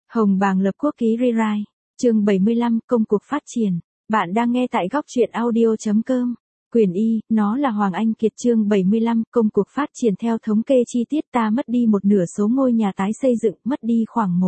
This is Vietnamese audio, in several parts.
Hồng Bàng lập quốc ký rewrite, chương 75, công cuộc phát triển. Bạn đang nghe tại góc truyện audio.com. Quyền Y, nó là Hoàng Anh Kiệt chương 75, công cuộc phát triển theo thống kê chi tiết ta mất đi một nửa số ngôi nhà tái xây dựng, mất đi khoảng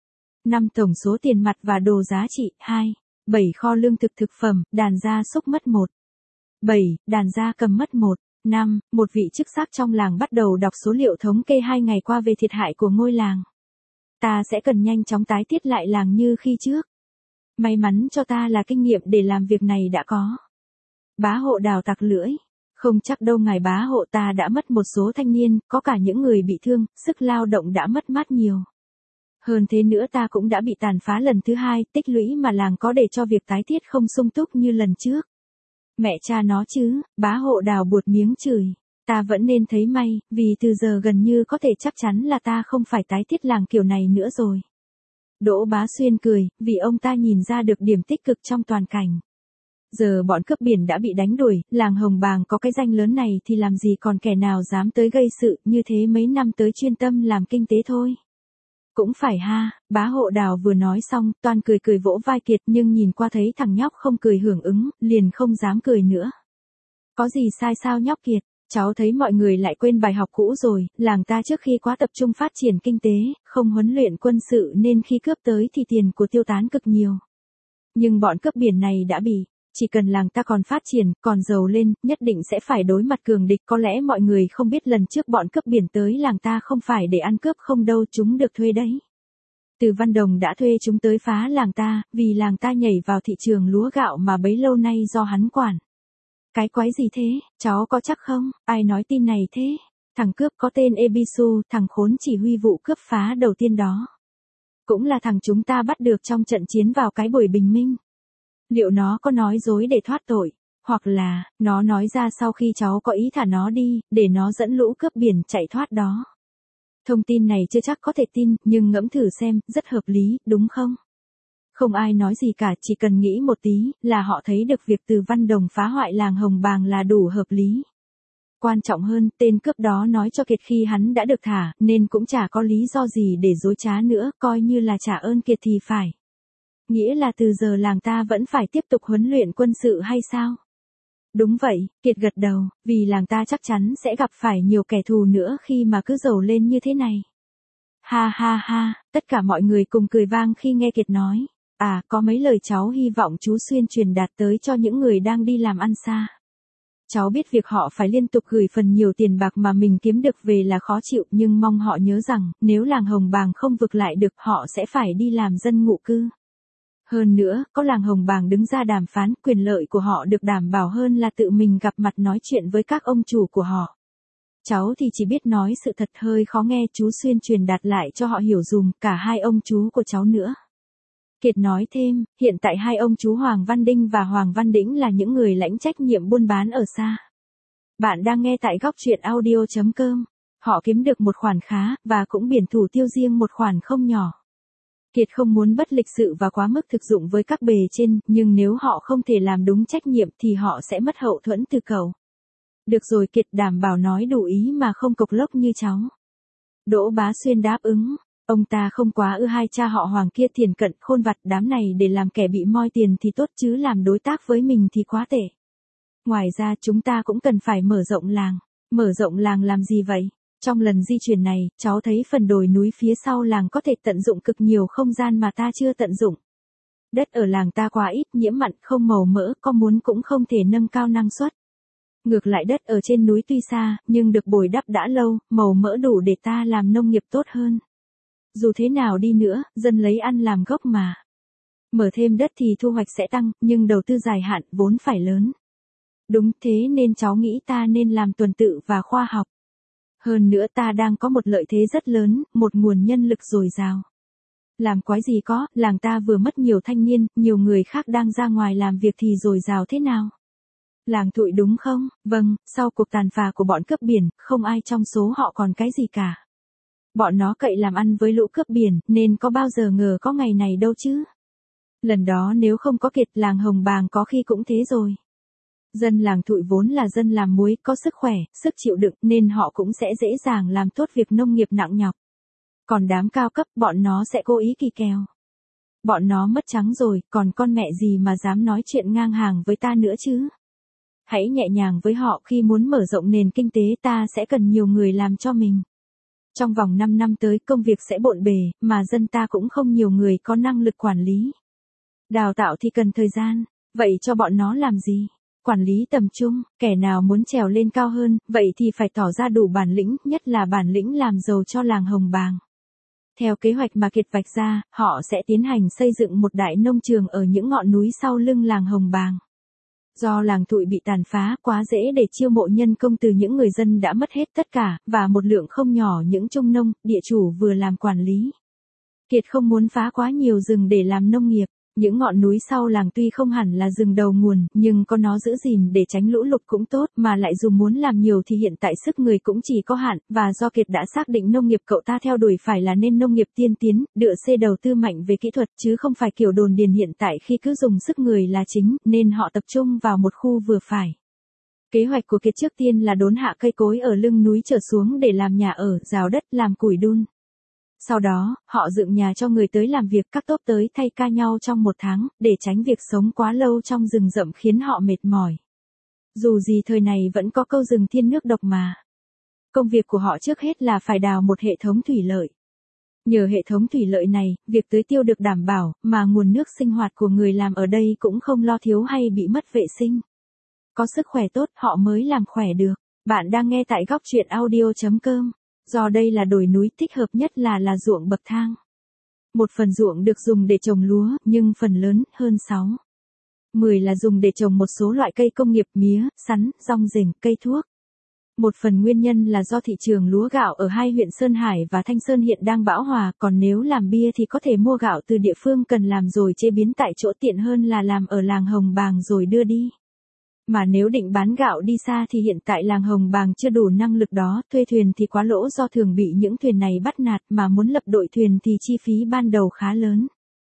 1,5 tổng số tiền mặt và đồ giá trị, 2,7 kho lương thực thực phẩm, đàn gia súc mất 1,7, đàn gia cầm mất 1,5, một vị chức sắc trong làng bắt đầu đọc số liệu thống kê 2 ngày qua về thiệt hại của ngôi làng. Ta sẽ cần nhanh chóng tái thiết lại làng như khi trước. May mắn cho ta là kinh nghiệm để làm việc này đã có. Bá Hộ đào tặc lưỡi. Không chắc đâu ngài bá hộ, ta đã mất một số thanh niên, có cả những người bị thương, sức lao động đã mất mát nhiều. Hơn thế nữa ta cũng đã bị tàn phá lần thứ 2, tích lũy mà làng có để cho việc tái thiết không sung túc như lần trước. Mẹ cha nó chứ, bá Hộ đào buột miếng chửi. Ta vẫn nên thấy may, vì từ giờ gần như có thể chắc chắn là ta không phải tái thiết làng kiểu này nữa rồi. Đỗ Bá Xuyên cười, vì ông ta nhìn ra được điểm tích cực trong toàn cảnh. Giờ bọn cướp biển đã bị đánh đuổi, làng Hồng Bàng có cái danh lớn này thì làm gì còn kẻ nào dám tới gây sự, như thế mấy năm tới chuyên tâm làm kinh tế thôi. Cũng phải ha, bá Hộ đào vừa nói xong, toàn cười cười vỗ vai Kiệt, nhưng nhìn qua thấy thằng nhóc không cười hưởng ứng, liền không dám cười nữa. Có gì sai sao nhóc Kiệt? Cháu thấy mọi người lại quên bài học cũ rồi, làng ta trước khi quá tập trung phát triển kinh tế, không huấn luyện quân sự nên khi cướp tới thì tiền của tiêu tán cực nhiều. Nhưng bọn cướp biển này đã bị, chỉ cần làng ta còn phát triển, còn giàu lên, nhất định sẽ phải đối mặt cường địch. Có lẽ mọi người không biết lần trước bọn cướp biển tới làng ta không phải để ăn cướp không đâu, chúng được thuê đấy. Từ Văn Đồng đã thuê chúng tới phá làng ta, vì làng ta nhảy vào thị trường lúa gạo mà bấy lâu nay do hắn quản. Cái quái gì thế, cháu có chắc không? Ai nói tin này thế? Thằng cướp có tên Ebisu, thằng khốn chỉ huy vụ cướp phá đầu tiên đó. Cũng là thằng chúng ta bắt được trong trận chiến vào cái buổi bình minh. Liệu nó có nói dối để thoát tội? Hoặc là, nó nói ra sau khi cháu có ý thả nó đi, để nó dẫn lũ cướp biển chạy thoát đó. Thông tin này chưa chắc có thể tin, nhưng ngẫm thử xem, rất hợp lý, đúng không? Không ai nói gì cả, chỉ cần nghĩ một tí, là họ thấy được việc Từ Văn Đồng phá hoại làng Hồng Bàng là đủ hợp lý. Quan trọng hơn, tên cướp đó nói cho Kiệt khi hắn đã được thả, nên cũng chả có lý do gì để dối trá nữa, coi như là trả ơn Kiệt thì phải. Nghĩa là từ giờ làng ta vẫn phải tiếp tục huấn luyện quân sự hay sao? Đúng vậy, Kiệt gật đầu, vì làng ta chắc chắn sẽ gặp phải nhiều kẻ thù nữa khi mà cứ giàu lên như thế này. Ha ha ha, tất cả mọi người cùng cười vang khi nghe Kiệt nói. À, có mấy lời cháu hy vọng chú Xuyên truyền đạt tới cho những người đang đi làm ăn xa. Cháu biết việc họ phải liên tục gửi phần nhiều tiền bạc mà mình kiếm được về là khó chịu, nhưng mong họ nhớ rằng, nếu làng Hồng Bàng không vực lại được, họ sẽ phải đi làm dân ngụ cư. Hơn nữa, có làng Hồng Bàng đứng ra đàm phán, quyền lợi của họ được đảm bảo hơn là tự mình gặp mặt nói chuyện với các ông chủ của họ. Cháu thì chỉ biết nói sự thật, hơi khó nghe, chú Xuyên truyền đạt lại cho họ hiểu dùm, cả hai ông chú của cháu nữa. Kiệt nói thêm, hiện tại hai ông chú Hoàng Văn Đinh và Hoàng Văn Đĩnh là những người lãnh trách nhiệm buôn bán ở xa. Bạn đang nghe tại góc truyện audio.com. Họ kiếm được một khoản khá, và cũng biển thủ tiêu riêng một khoản không nhỏ. Kiệt không muốn bất lịch sự và quá mức thực dụng với các bề trên, nhưng nếu họ không thể làm đúng trách nhiệm thì họ sẽ mất hậu thuẫn từ cậu. Được rồi, Kiệt đảm bảo nói đủ ý mà không cộc lốc như cháu. Đỗ Bá Xuyên đáp ứng. Ông ta không quá ưa hai cha họ Hoàng kia, thiền cận khôn vặt, đám này để làm kẻ bị moi tiền thì tốt chứ làm đối tác với mình thì quá tệ. Ngoài ra chúng ta cũng cần phải mở rộng làng. Mở rộng làng làm gì vậy? Trong lần di chuyển này, cháu thấy phần đồi núi phía sau làng có thể tận dụng cực nhiều không gian mà ta chưa tận dụng. Đất ở làng ta quá ít, nhiễm mặn, không màu mỡ, có muốn cũng không thể nâng cao năng suất. Ngược lại đất ở trên núi tuy xa, nhưng được bồi đắp đã lâu, màu mỡ đủ để ta làm nông nghiệp tốt hơn. Dù thế nào đi nữa, dân lấy ăn làm gốc mà. Mở thêm đất thì thu hoạch sẽ tăng, nhưng đầu tư dài hạn, vốn phải lớn. Đúng thế nên cháu nghĩ ta nên làm tuần tự và khoa học. Hơn nữa ta đang có một lợi thế rất lớn, một nguồn nhân lực dồi dào. Làm quái gì có, làng ta vừa mất nhiều thanh niên, nhiều người khác đang ra ngoài làm việc thì dồi dào thế nào? Làng Thụy đúng không? Vâng, sau cuộc tàn phá của bọn cướp biển, không ai trong số họ còn cái gì cả. Bọn nó cậy làm ăn với lũ cướp biển, nên có bao giờ ngờ có ngày này đâu chứ. Lần đó nếu không có Kiệt, làng Hồng Bàng có khi cũng thế rồi. Dân làng Thụy vốn là dân làm muối, có sức khỏe, sức chịu đựng, nên họ cũng sẽ dễ dàng làm tốt việc nông nghiệp nặng nhọc. Còn đám cao cấp bọn nó sẽ cố ý kỳ kèo. Bọn nó mất trắng rồi, còn con mẹ gì mà dám nói chuyện ngang hàng với ta nữa chứ. Hãy nhẹ nhàng với họ, khi muốn mở rộng nền kinh tế ta sẽ cần nhiều người làm cho mình. Trong vòng 5 năm tới công việc sẽ bộn bề, mà dân ta cũng không nhiều người có năng lực quản lý. Đào tạo thì cần thời gian, vậy cho bọn nó làm gì? Quản lý tầm trung, kẻ nào muốn trèo lên cao hơn, vậy thì phải tỏ ra đủ bản lĩnh, nhất là bản lĩnh làm giàu cho làng Hồng Bàng. Theo kế hoạch mà Kiệt vạch ra, họ sẽ tiến hành xây dựng một đại nông trường ở những ngọn núi sau lưng làng Hồng Bàng. Do làng Thụy bị tàn phá, quá dễ để chiêu mộ nhân công từ những người dân đã mất hết tất cả, và một lượng không nhỏ những trung nông, địa chủ vừa làm quản lý. Kiệt không muốn phá quá nhiều rừng để làm nông nghiệp. Những ngọn núi sau làng tuy không hẳn là rừng đầu nguồn, nhưng có nó giữ gìn để tránh lũ lụt cũng tốt, mà lại dù muốn làm nhiều thì hiện tại sức người cũng chỉ có hạn, và do Kiệt đã xác định nông nghiệp cậu ta theo đuổi phải là nên nông nghiệp tiên tiến, dựa trên đầu tư mạnh về kỹ thuật, chứ không phải kiểu đồn điền hiện tại khi cứ dùng sức người là chính, nên họ tập trung vào một khu vừa phải. Kế hoạch của Kiệt trước tiên là đốn hạ cây cối ở lưng núi trở xuống để làm nhà ở, rào đất, làm củi đun. Sau đó, họ dựng nhà cho người tới làm việc, các tốp tới thay ca nhau trong 1 tháng, để tránh việc sống quá lâu trong rừng rậm khiến họ mệt mỏi. Dù gì thời này vẫn có câu rừng thiên nước độc mà. Công việc của họ trước hết là phải đào một hệ thống thủy lợi. Nhờ hệ thống thủy lợi này, việc tưới tiêu được đảm bảo, mà nguồn nước sinh hoạt của người làm ở đây cũng không lo thiếu hay bị mất vệ sinh. Có sức khỏe tốt họ mới làm khỏe được. Bạn đang nghe tại góc truyện audio.com. Do đây là đồi núi, thích hợp nhất là ruộng bậc thang. Một phần ruộng được dùng để trồng lúa, nhưng phần lớn, hơn 10 là dùng để trồng một số loại cây công nghiệp, mía, sắn, rong rềnh, cây thuốc. Một phần nguyên nhân là do thị trường lúa gạo ở hai huyện Sơn Hải và Thanh Sơn hiện đang bão hòa, còn nếu làm bia thì có thể mua gạo từ địa phương cần làm rồi chế biến tại chỗ, tiện hơn là làm ở làng Hồng Bàng rồi đưa đi. Mà nếu định bán gạo đi xa thì hiện tại làng Hồng Bàng chưa đủ năng lực đó, thuê thuyền thì quá lỗ do thường bị những thuyền này bắt nạt, mà muốn lập đội thuyền thì chi phí ban đầu khá lớn.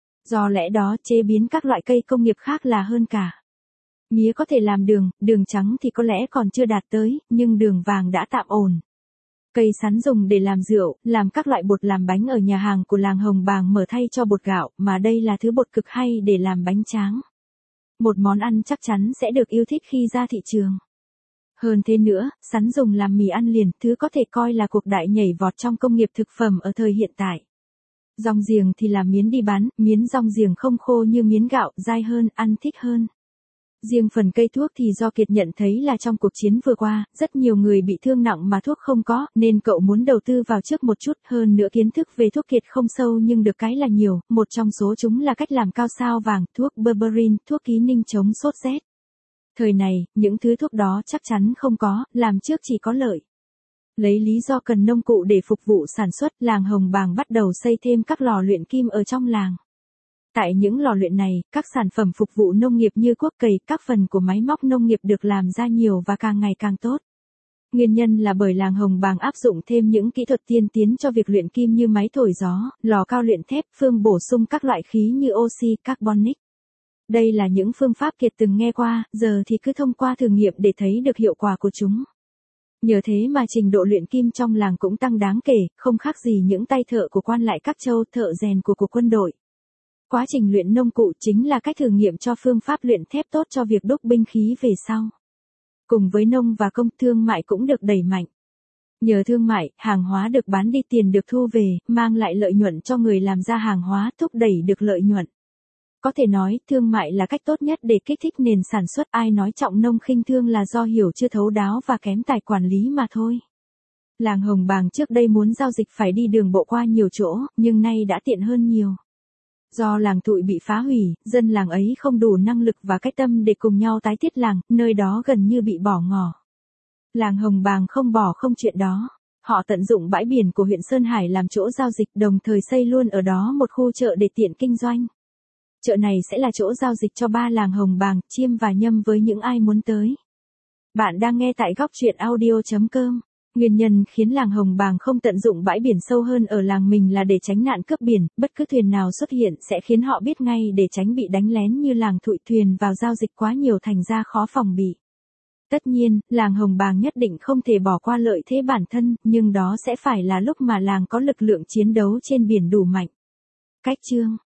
Do lẽ đó chế biến các loại cây công nghiệp khác là hơn cả. Mía có thể làm đường trắng thì có lẽ còn chưa đạt tới, nhưng đường vàng đã tạm ổn. Cây sắn dùng để làm rượu, làm các loại bột làm bánh ở nhà hàng của làng Hồng Bàng mở thay cho bột gạo, mà đây là thứ bột cực hay để làm bánh tráng. Một món ăn chắc chắn sẽ được yêu thích khi ra thị trường. Hơn thế nữa, sắn dùng làm mì ăn liền, thứ có thể coi là cuộc đại nhảy vọt trong công nghiệp thực phẩm ở thời hiện tại. Rong giềng thì làm miến đi bán, miến rong giềng không khô như miến gạo, dai hơn, ăn thích hơn. Riêng phần cây thuốc thì do Kiệt nhận thấy là trong cuộc chiến vừa qua, rất nhiều người bị thương nặng mà thuốc không có, nên cậu muốn đầu tư vào trước một chút. Hơn nữa kiến thức về thuốc Kiệt không sâu nhưng được cái là nhiều, một trong số chúng là cách làm cao sao vàng, thuốc berberin, thuốc ký ninh chống sốt rét. Thời này, những thứ thuốc đó chắc chắn không có, làm trước chỉ có lợi. Lấy lý do cần nông cụ để phục vụ sản xuất, làng Hồng Bàng bắt đầu xây thêm các lò luyện kim ở trong làng. Tại những lò luyện này, các sản phẩm phục vụ nông nghiệp như cuốc cày, các phần của máy móc nông nghiệp được làm ra nhiều và càng ngày càng tốt. Nguyên nhân là bởi làng Hồng Bàng áp dụng thêm những kỹ thuật tiên tiến cho việc luyện kim như máy thổi gió, lò cao luyện thép, phương bổ sung các loại khí như oxy, carbonic. Đây là những phương pháp Kiệt từng nghe qua, giờ thì cứ thông qua thử nghiệm để thấy được hiệu quả của chúng. Nhờ thế mà trình độ luyện kim trong làng cũng tăng đáng kể, không khác gì những tay thợ của quan lại các châu, thợ rèn của quân đội. Quá trình luyện nông cụ chính là cách thử nghiệm cho phương pháp luyện thép tốt cho việc đúc binh khí về sau. Cùng với nông và công, thương mại cũng được đẩy mạnh. Nhờ thương mại, hàng hóa được bán đi, tiền được thu về, mang lại lợi nhuận cho người làm ra hàng hóa, thúc đẩy được lợi nhuận. Có thể nói, thương mại là cách tốt nhất để kích thích nền sản xuất. Ai nói trọng nông khinh thương là do hiểu chưa thấu đáo và kém tài quản lý mà thôi. Làng Hồng Bàng trước đây muốn giao dịch phải đi đường bộ qua nhiều chỗ, nhưng nay đã tiện hơn nhiều. Do làng Thụy bị phá hủy, dân làng ấy không đủ năng lực và cái tâm để cùng nhau tái thiết làng, nơi đó gần như bị bỏ ngỏ. Làng Hồng Bàng không bỏ không chuyện đó. Họ tận dụng bãi biển của huyện Sơn Hải làm chỗ giao dịch, đồng thời xây luôn ở đó một khu chợ để tiện kinh doanh. Chợ này sẽ là chỗ giao dịch cho 3 làng Hồng Bàng, Chiêm và Nhâm với những ai muốn tới. Bạn đang nghe tại góc truyện audio.com. Nguyên nhân khiến làng Hồng Bàng không tận dụng bãi biển sâu hơn ở làng mình là để tránh nạn cướp biển, bất cứ thuyền nào xuất hiện sẽ khiến họ biết ngay để tránh bị đánh lén như làng Thụy, thuyền vào giao dịch quá nhiều thành ra khó phòng bị. Tất nhiên, làng Hồng Bàng nhất định không thể bỏ qua lợi thế bản thân, nhưng đó sẽ phải là lúc mà làng có lực lượng chiến đấu trên biển đủ mạnh. Cách chương